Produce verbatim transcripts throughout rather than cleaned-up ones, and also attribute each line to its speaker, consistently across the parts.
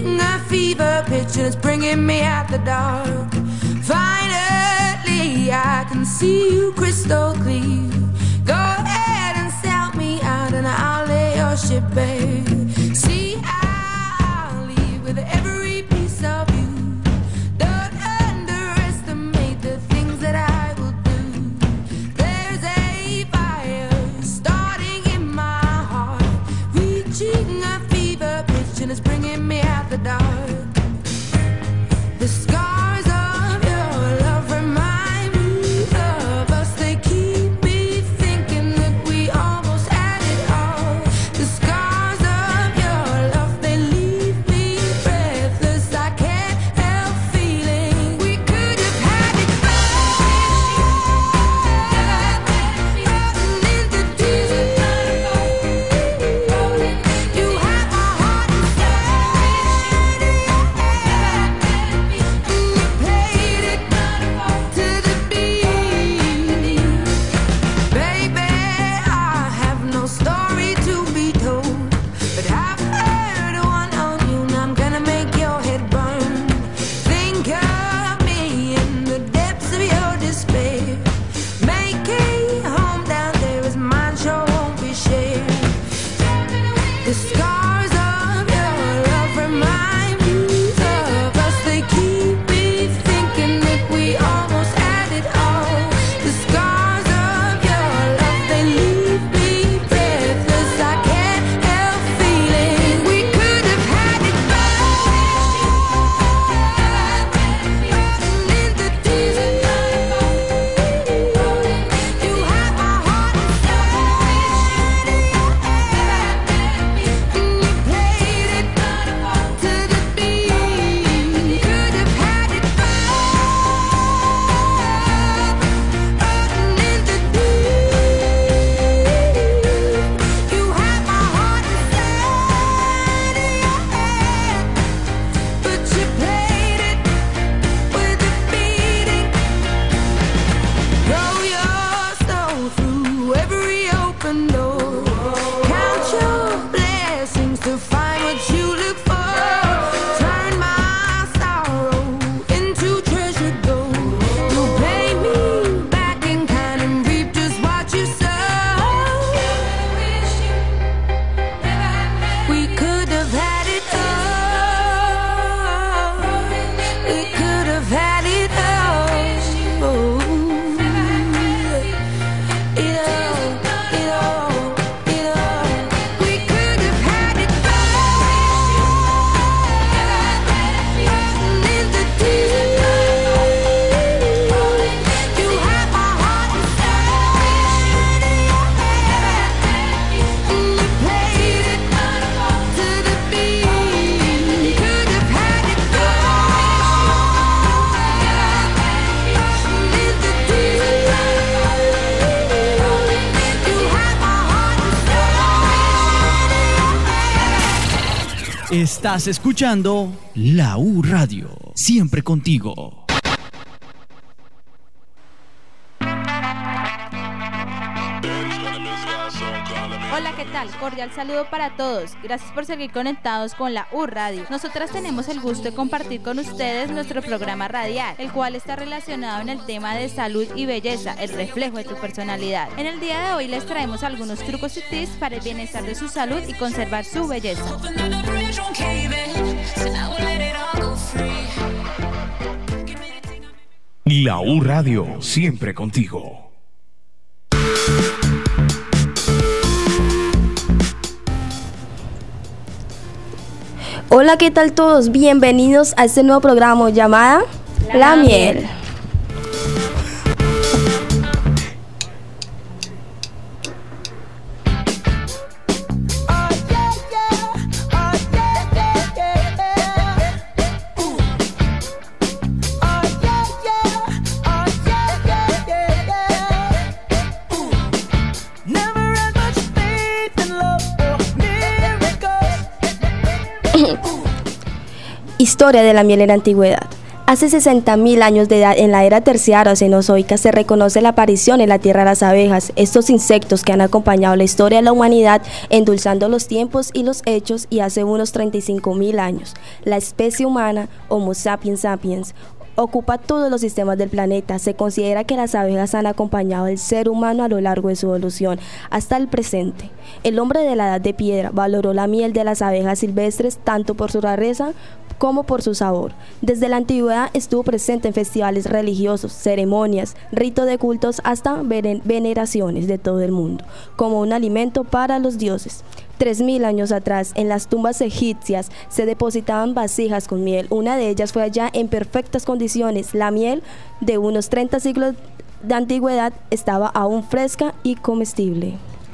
Speaker 1: reaching a fever pitch and it's bringing me out the dark. Finally, I can see you crystal clear. Go ahead and sell me out and I'll lay your ship bare. See, I'll leave with every piece of you. Don't underestimate the things that I will do. There's a fire starting in my heart, reaching a fever pitch and it's bringing me out the dark. The scars of your love remind me of us. They keep me thinking that we almost had it all. The scars of your love, they leave me breathless. I can't help feeling we could have had it floating in the deep. You have my heart inside, and you played it to the beat. Baby, I have no story to be told, but I've heard one on you, and I'm gonna make your head burn. Think of me in the depths of your despair. Make a home down there as mine sure won't be shared. The scars of your love remind me of us. They keep me thinking that we almost had it all. The scars of your love, they leave me breathless. I can't help feeling we could have had it floating in the deep. You have my heart inside, and you played it to the beat. Could have had it floating in the deep. You have my heart inside of your head, but you played it with a beating. Throw your soul through every open door. Count your blessings to find what you look for. Turn my sorrow into treasure gold. You'll pay me back in kind and reap just what you sow. We could have had it all. We could have had it all. It all, it all, it all. We could have had it floating in the deep. You have my heart inside of your head, and you played it to the beat. Could have had it floating in the deep. You have my heart inside.
Speaker 2: Estás escuchando La U Radio, siempre contigo.
Speaker 3: Hola, ¿qué tal? Cordial saludo para todos. Gracias por seguir conectados con la U Radio. Nosotras tenemos el gusto de compartir con ustedes nuestro programa radial, el cual está relacionado en el tema de salud y belleza, el reflejo de tu personalidad. En el día de hoy les traemos algunos trucos y tips para el bienestar de su salud y conservar su belleza.
Speaker 4: La U Radio, siempre contigo.
Speaker 5: Hola, ¿qué tal todos? Bienvenidos a este nuevo programa llamado La, La Miel. miel. Historia de la miel en la antigüedad. Hace sesenta mil años de edad, en la era terciaria o cenozoica, se reconoce la aparición en la Tierra de las abejas, estos insectos que han acompañado la historia de la humanidad, endulzando los tiempos y los hechos, y hace unos treinta y cinco mil años. La especie humana, Homo sapiens sapiens, ocupa todos los sistemas del planeta. Se considera que las abejas han acompañado al ser humano a lo largo de su evolución hasta el presente. El hombre de la Edad de Piedra valoró la miel de las abejas silvestres tanto por su rareza como por su sabor. Desde la antigüedad estuvo presente en festivales religiosos, ceremonias, ritos de cultos hasta veneraciones de todo el mundo, como un alimento para los dioses. Tres mil años atrás, en las tumbas egipcias se depositaban vasijas con miel. Una de ellas fue hallada en perfectas condiciones. La miel, de unos treinta siglos de antigüedad, estaba aún fresca y comestible.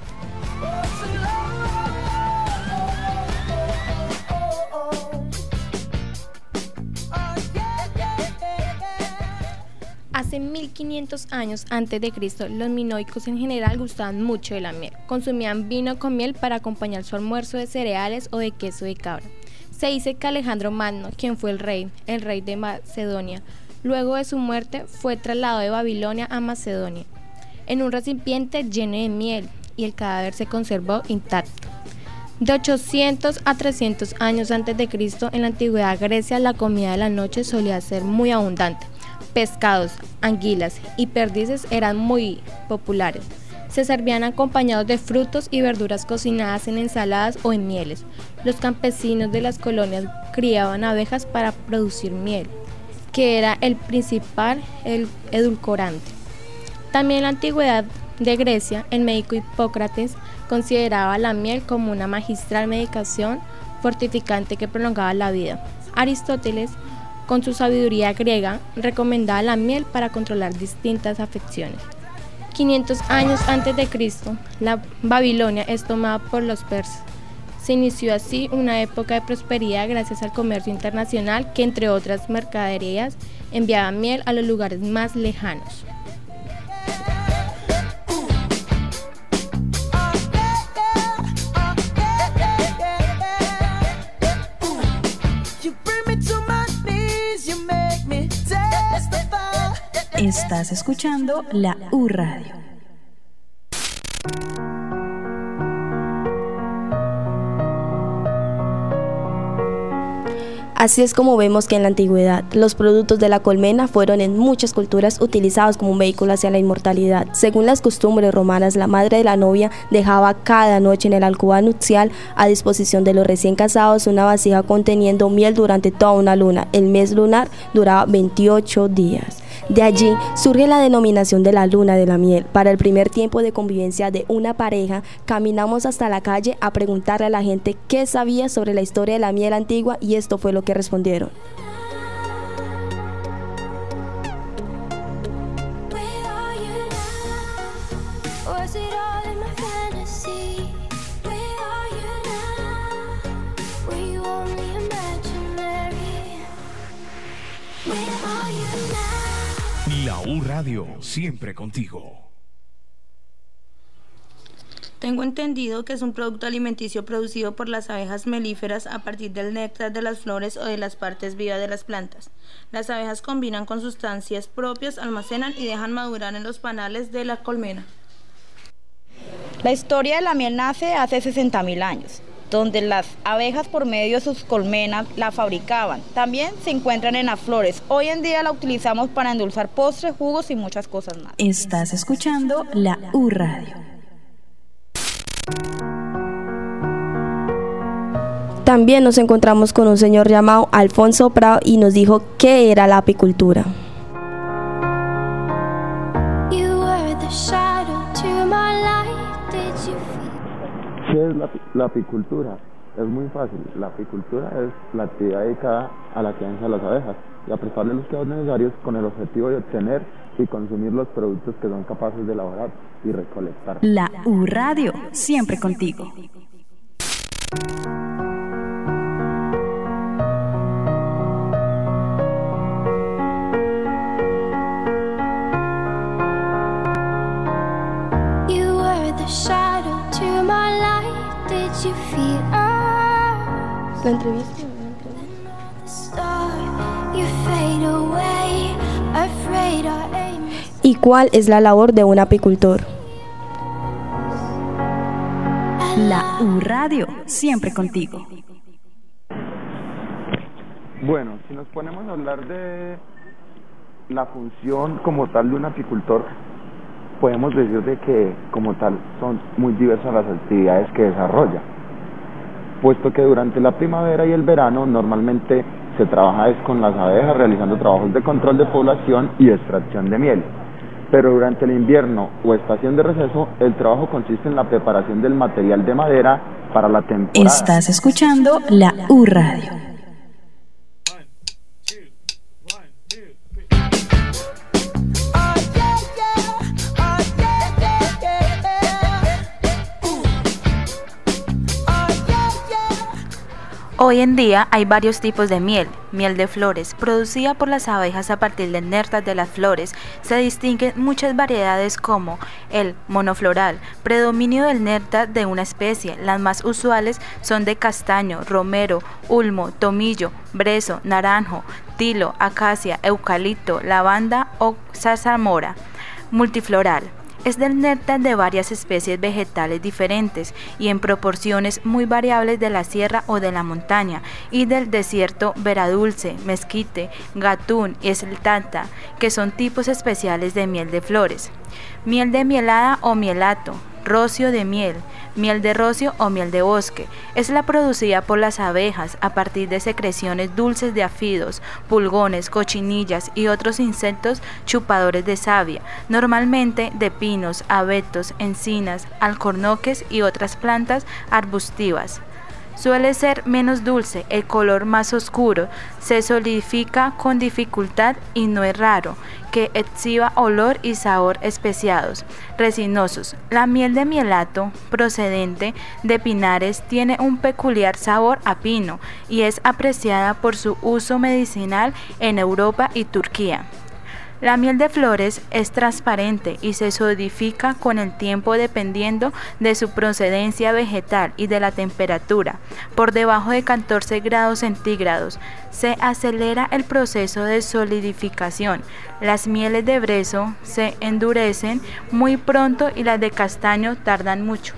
Speaker 6: Hace mil quinientos años antes de Cristo, los minoicos en general gustaban mucho de la miel. Consumían vino con miel para acompañar su almuerzo de cereales o de queso de cabra. Se dice que Alejandro Magno, quien fue el rey, el rey de Macedonia, luego de su muerte fue trasladado de Babilonia a Macedonia en un recipiente lleno de miel, y el cadáver se conservó intacto. De ochocientos a trescientos años antes de Cristo, en la antigüedad Grecia, la comida de la noche solía ser muy abundante. Pescados, anguilas y perdices eran muy populares. Se servían acompañados de frutos y verduras cocinadas en ensaladas o en mieles. Los campesinos de las colonias criaban abejas para producir miel, que era el principal el edulcorante. También en la antigüedad de Grecia, el médico Hipócrates consideraba la miel como una magistral medicación fortificante que prolongaba la vida. Aristóteles, con su sabiduría griega, recomendaba la miel para controlar distintas afecciones. quinientos años antes de Cristo, la Babilonia es tomada por los persas. Se inició así una época de prosperidad gracias al comercio internacional que, entre otras mercaderías, enviaba miel a los lugares más lejanos.
Speaker 2: Estás escuchando la U Radio.
Speaker 5: Así es como vemos que en la antigüedad los productos de la colmena fueron en muchas culturas utilizados como un vehículo hacia la inmortalidad. Según las costumbres romanas, la madre de la novia dejaba cada noche en el alcoba nupcial a disposición de los recién casados una vasija conteniendo miel durante toda una luna. El mes lunar duraba veintiocho días. De allí surge la denominación de la luna de la miel. Para el primer tiempo de convivencia de una pareja, caminamos hasta la calle a preguntarle a la gente qué sabía sobre la historia de la miel antigua, y esto fue lo que respondieron.
Speaker 4: La U Radio, siempre contigo.
Speaker 7: Tengo entendido que es un producto alimenticio producido por las abejas melíferas a partir del néctar de las flores o de las partes vivas de las plantas. Las abejas combinan con sustancias propias, almacenan y dejan madurar en los panales de la colmena.
Speaker 8: La historia de la miel nace hace sesenta mil años, donde las abejas por medio de sus colmenas la fabricaban. También se encuentran en las flores. Hoy en día la utilizamos para endulzar postres, jugos y muchas cosas más.
Speaker 2: Estás escuchando la U Radio.
Speaker 5: También nos encontramos con un señor llamado Alfonso Prado y nos dijo qué era la apicultura.
Speaker 9: ¿Qué es la, la apicultura? Es muy fácil. La apicultura es la actividad dedicada a la crianza de las abejas y a prestarle los cuidados necesarios con el objetivo de obtener y consumir los productos que son capaces de elaborar y recolectar.
Speaker 2: La U Radio, siempre contigo.
Speaker 1: You were the shadow to my light. Did you feel us?
Speaker 5: La entrevista.
Speaker 1: The star You fade away, afraid our aim is...
Speaker 5: ¿Y cuál es la labor de un apicultor?
Speaker 10: La U Radio, siempre contigo.
Speaker 9: Bueno, si nos ponemos a hablar de la función como tal de un apicultor, podemos decir de que como tal son muy diversas las actividades que desarrolla, puesto que durante la primavera y el verano normalmente se trabaja es con las abejas realizando trabajos de control de población y extracción de miel, pero durante el invierno o estación de receso el trabajo consiste en la preparación del material de madera para la temporada.
Speaker 10: Estás escuchando la U Radio.
Speaker 3: Hoy en día hay varios tipos de miel. Miel de flores, producida por las abejas a partir del néctar de las flores. Se distinguen muchas variedades como el monofloral, predominio del néctar de una especie. Las más usuales son de castaño, romero, ulmo, tomillo, brezo, naranjo, tilo, acacia, eucalipto, lavanda o zarzamora. Multifloral. Es del néctar de varias especies vegetales diferentes y en proporciones muy variables de la sierra o de la montaña y del desierto veradulce, mezquite, gatún y estelta, que son tipos especiales de miel de flores. Miel de mielada o mielato, rocio de miel, miel de rocio o miel de bosque, es la producida por las abejas a partir de secreciones dulces de áfidos, pulgones, cochinillas y otros insectos chupadores de savia, normalmente de pinos, abetos, encinas, alcornoques y otras plantas arbustivas. Suele ser menos dulce, el color más oscuro, se solidifica con dificultad y no es raro que exhiba olor y sabor especiados, resinosos. La miel de mielato, procedente de pinares, tiene un peculiar sabor a pino y es apreciada por su uso medicinal en Europa y Turquía. La miel de flores es transparente y se solidifica con el tiempo dependiendo de su procedencia vegetal y de la temperatura. Por debajo de catorce grados centígrados se acelera el proceso de solidificación. Las mieles de brezo se endurecen muy pronto y las de castaño tardan mucho.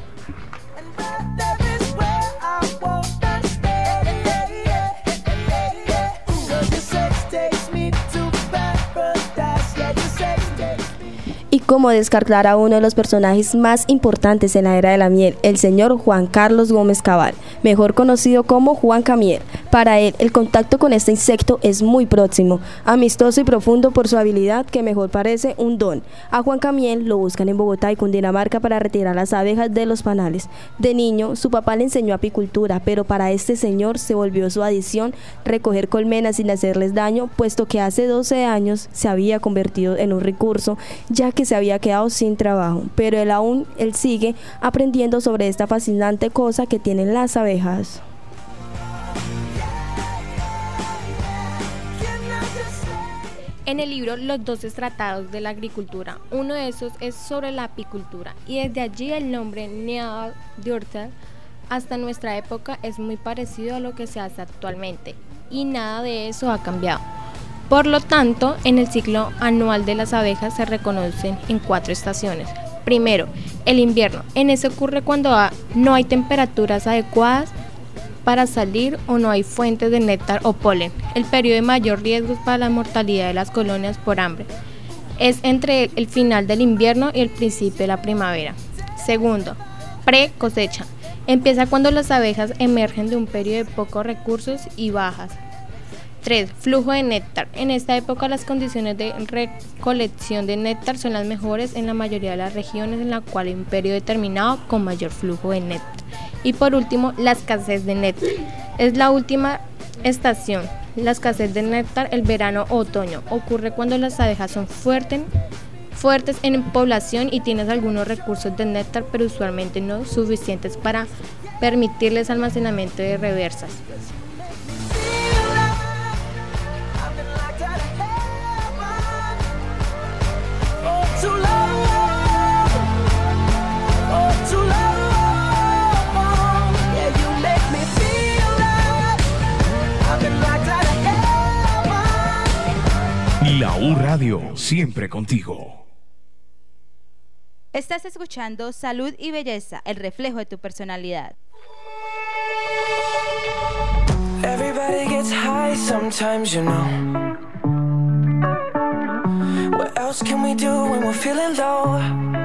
Speaker 5: Y cómo descartar a uno de los personajes más importantes en la era de la miel, el señor Juan Carlos Gómez Cabal, mejor conocido como Juan Camiel. Para él, el contacto con este insecto es muy próximo, amistoso y profundo por su habilidad que mejor parece un don. A Juan Camiel lo buscan en Bogotá y Cundinamarca para retirar las abejas de los panales. De niño, su papá le enseñó apicultura, pero para este señor se volvió su adición recoger colmenas sin hacerles daño, puesto que hace doce años se había convertido en un recurso, ya que se había quedado sin trabajo, pero él aún él sigue aprendiendo sobre esta fascinante cosa que tienen las abejas.
Speaker 6: En el libro Los doce tratados de la agricultura, uno de esos es sobre la apicultura y desde allí el nombre Neanderthal hasta nuestra época es muy parecido a lo que se hace actualmente y nada de eso ha cambiado. Por lo tanto, en el ciclo anual de las abejas se reconocen en cuatro estaciones. Primero, el invierno. En ese ocurre cuando no hay temperaturas adecuadas para salir o no hay fuentes de néctar o polen. El periodo de mayor riesgo para la mortalidad de las colonias por hambre es entre el final del invierno y el principio de la primavera. Segundo, pre-cosecha. Empieza cuando las abejas emergen de un periodo de pocos recursos y bajas. tres. Flujo de néctar. En esta época las condiciones de recolección de néctar son las mejores en la mayoría de las regiones en la cual hay un periodo determinado con mayor flujo de néctar. Y por último, la escasez de néctar. Es la última estación. La escasez de néctar, el verano o otoño, ocurre cuando las abejas son fuertes, fuertes en población y tienes algunos recursos de néctar, pero usualmente no suficientes para permitirles almacenamiento de reversas.
Speaker 4: La U Radio, siempre contigo.
Speaker 3: Estás escuchando Salud y Belleza, el reflejo de tu personalidad.
Speaker 11: Everybody gets high sometimes, you know. What else can we do when we're feeling low?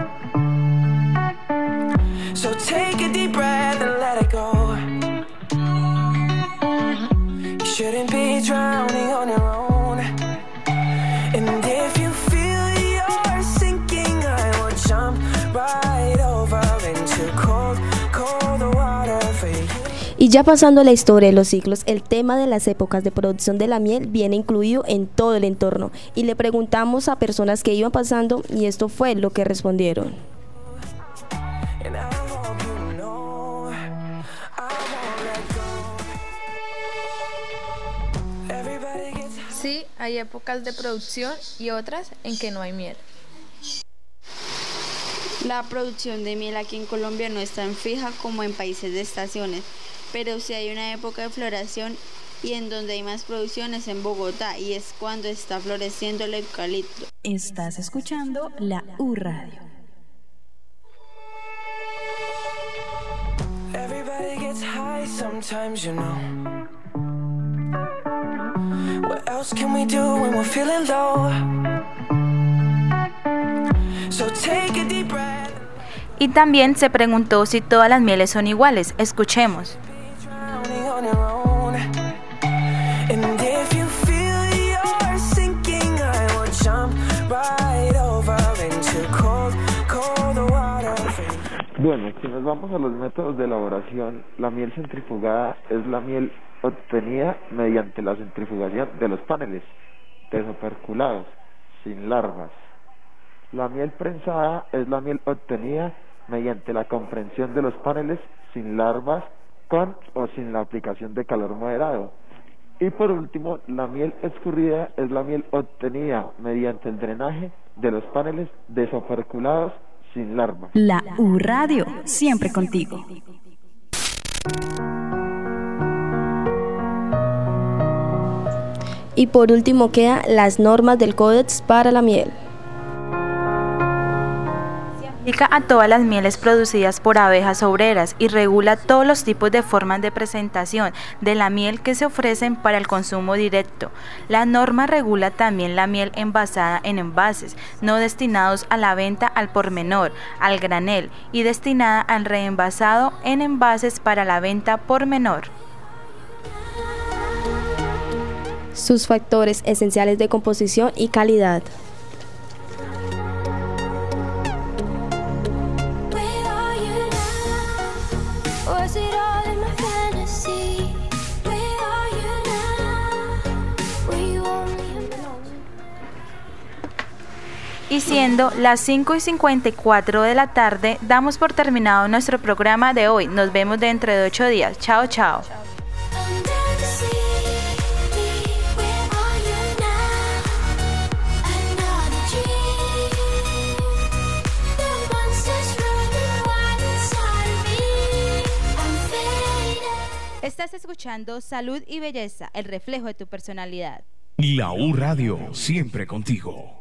Speaker 11: So take a deep breath and let it go. You shouldn't be drowning on your own. And if you feel you're sinking, I will jump right over into cold, cold water for you.
Speaker 5: Y ya pasando a la historia de los siglos, el tema de las épocas de producción de la miel viene incluido en todo el entorno. Y le preguntamos a personas que iban pasando y esto fue lo que respondieron.
Speaker 6: Sí, hay épocas de producción y otras en que no hay miel.
Speaker 12: La producción de miel aquí en Colombia no es tan fija como en países de estaciones, pero sí hay una época de floración y en donde hay más producción es en Bogotá y es cuando está floreciendo el eucalipto.
Speaker 10: Estás escuchando la U Radio.
Speaker 11: Everybody gets high sometimes, you know. What else can we do when we're feeling low? So take a deep breath.
Speaker 3: Y también se preguntó si todas las mieles son iguales. Escuchemos.
Speaker 9: Bueno, si nos vamos a los métodos de elaboración, la miel centrifugada es la miel obtenida mediante la centrifugación de los paneles desoperculados, sin larvas. La miel prensada es la miel obtenida mediante la comprensión de los paneles sin larvas, con o sin la aplicación de calor moderado. Y por último, la miel escurrida es la miel obtenida mediante el drenaje de los paneles desoperculados sin larvas.
Speaker 10: La U Radio, siempre contigo.
Speaker 5: Y por último quedan las normas del Códex para la miel.
Speaker 3: Aplica a todas las mieles producidas por abejas obreras y regula todos los tipos de formas de presentación de la miel que se ofrecen para el consumo directo. La norma regula también la miel envasada en envases, no destinados a la venta al por menor, al granel, y destinada al reenvasado en envases para la venta por menor.
Speaker 5: Sus factores esenciales de composición y calidad.
Speaker 3: Y siendo las cinco y cincuenta y cuatro de la tarde, damos por terminado nuestro programa de hoy. Nos vemos dentro de ocho días. Chao, chao. Estás escuchando Salud y Belleza, el reflejo de tu personalidad.
Speaker 4: La U Radio, siempre contigo.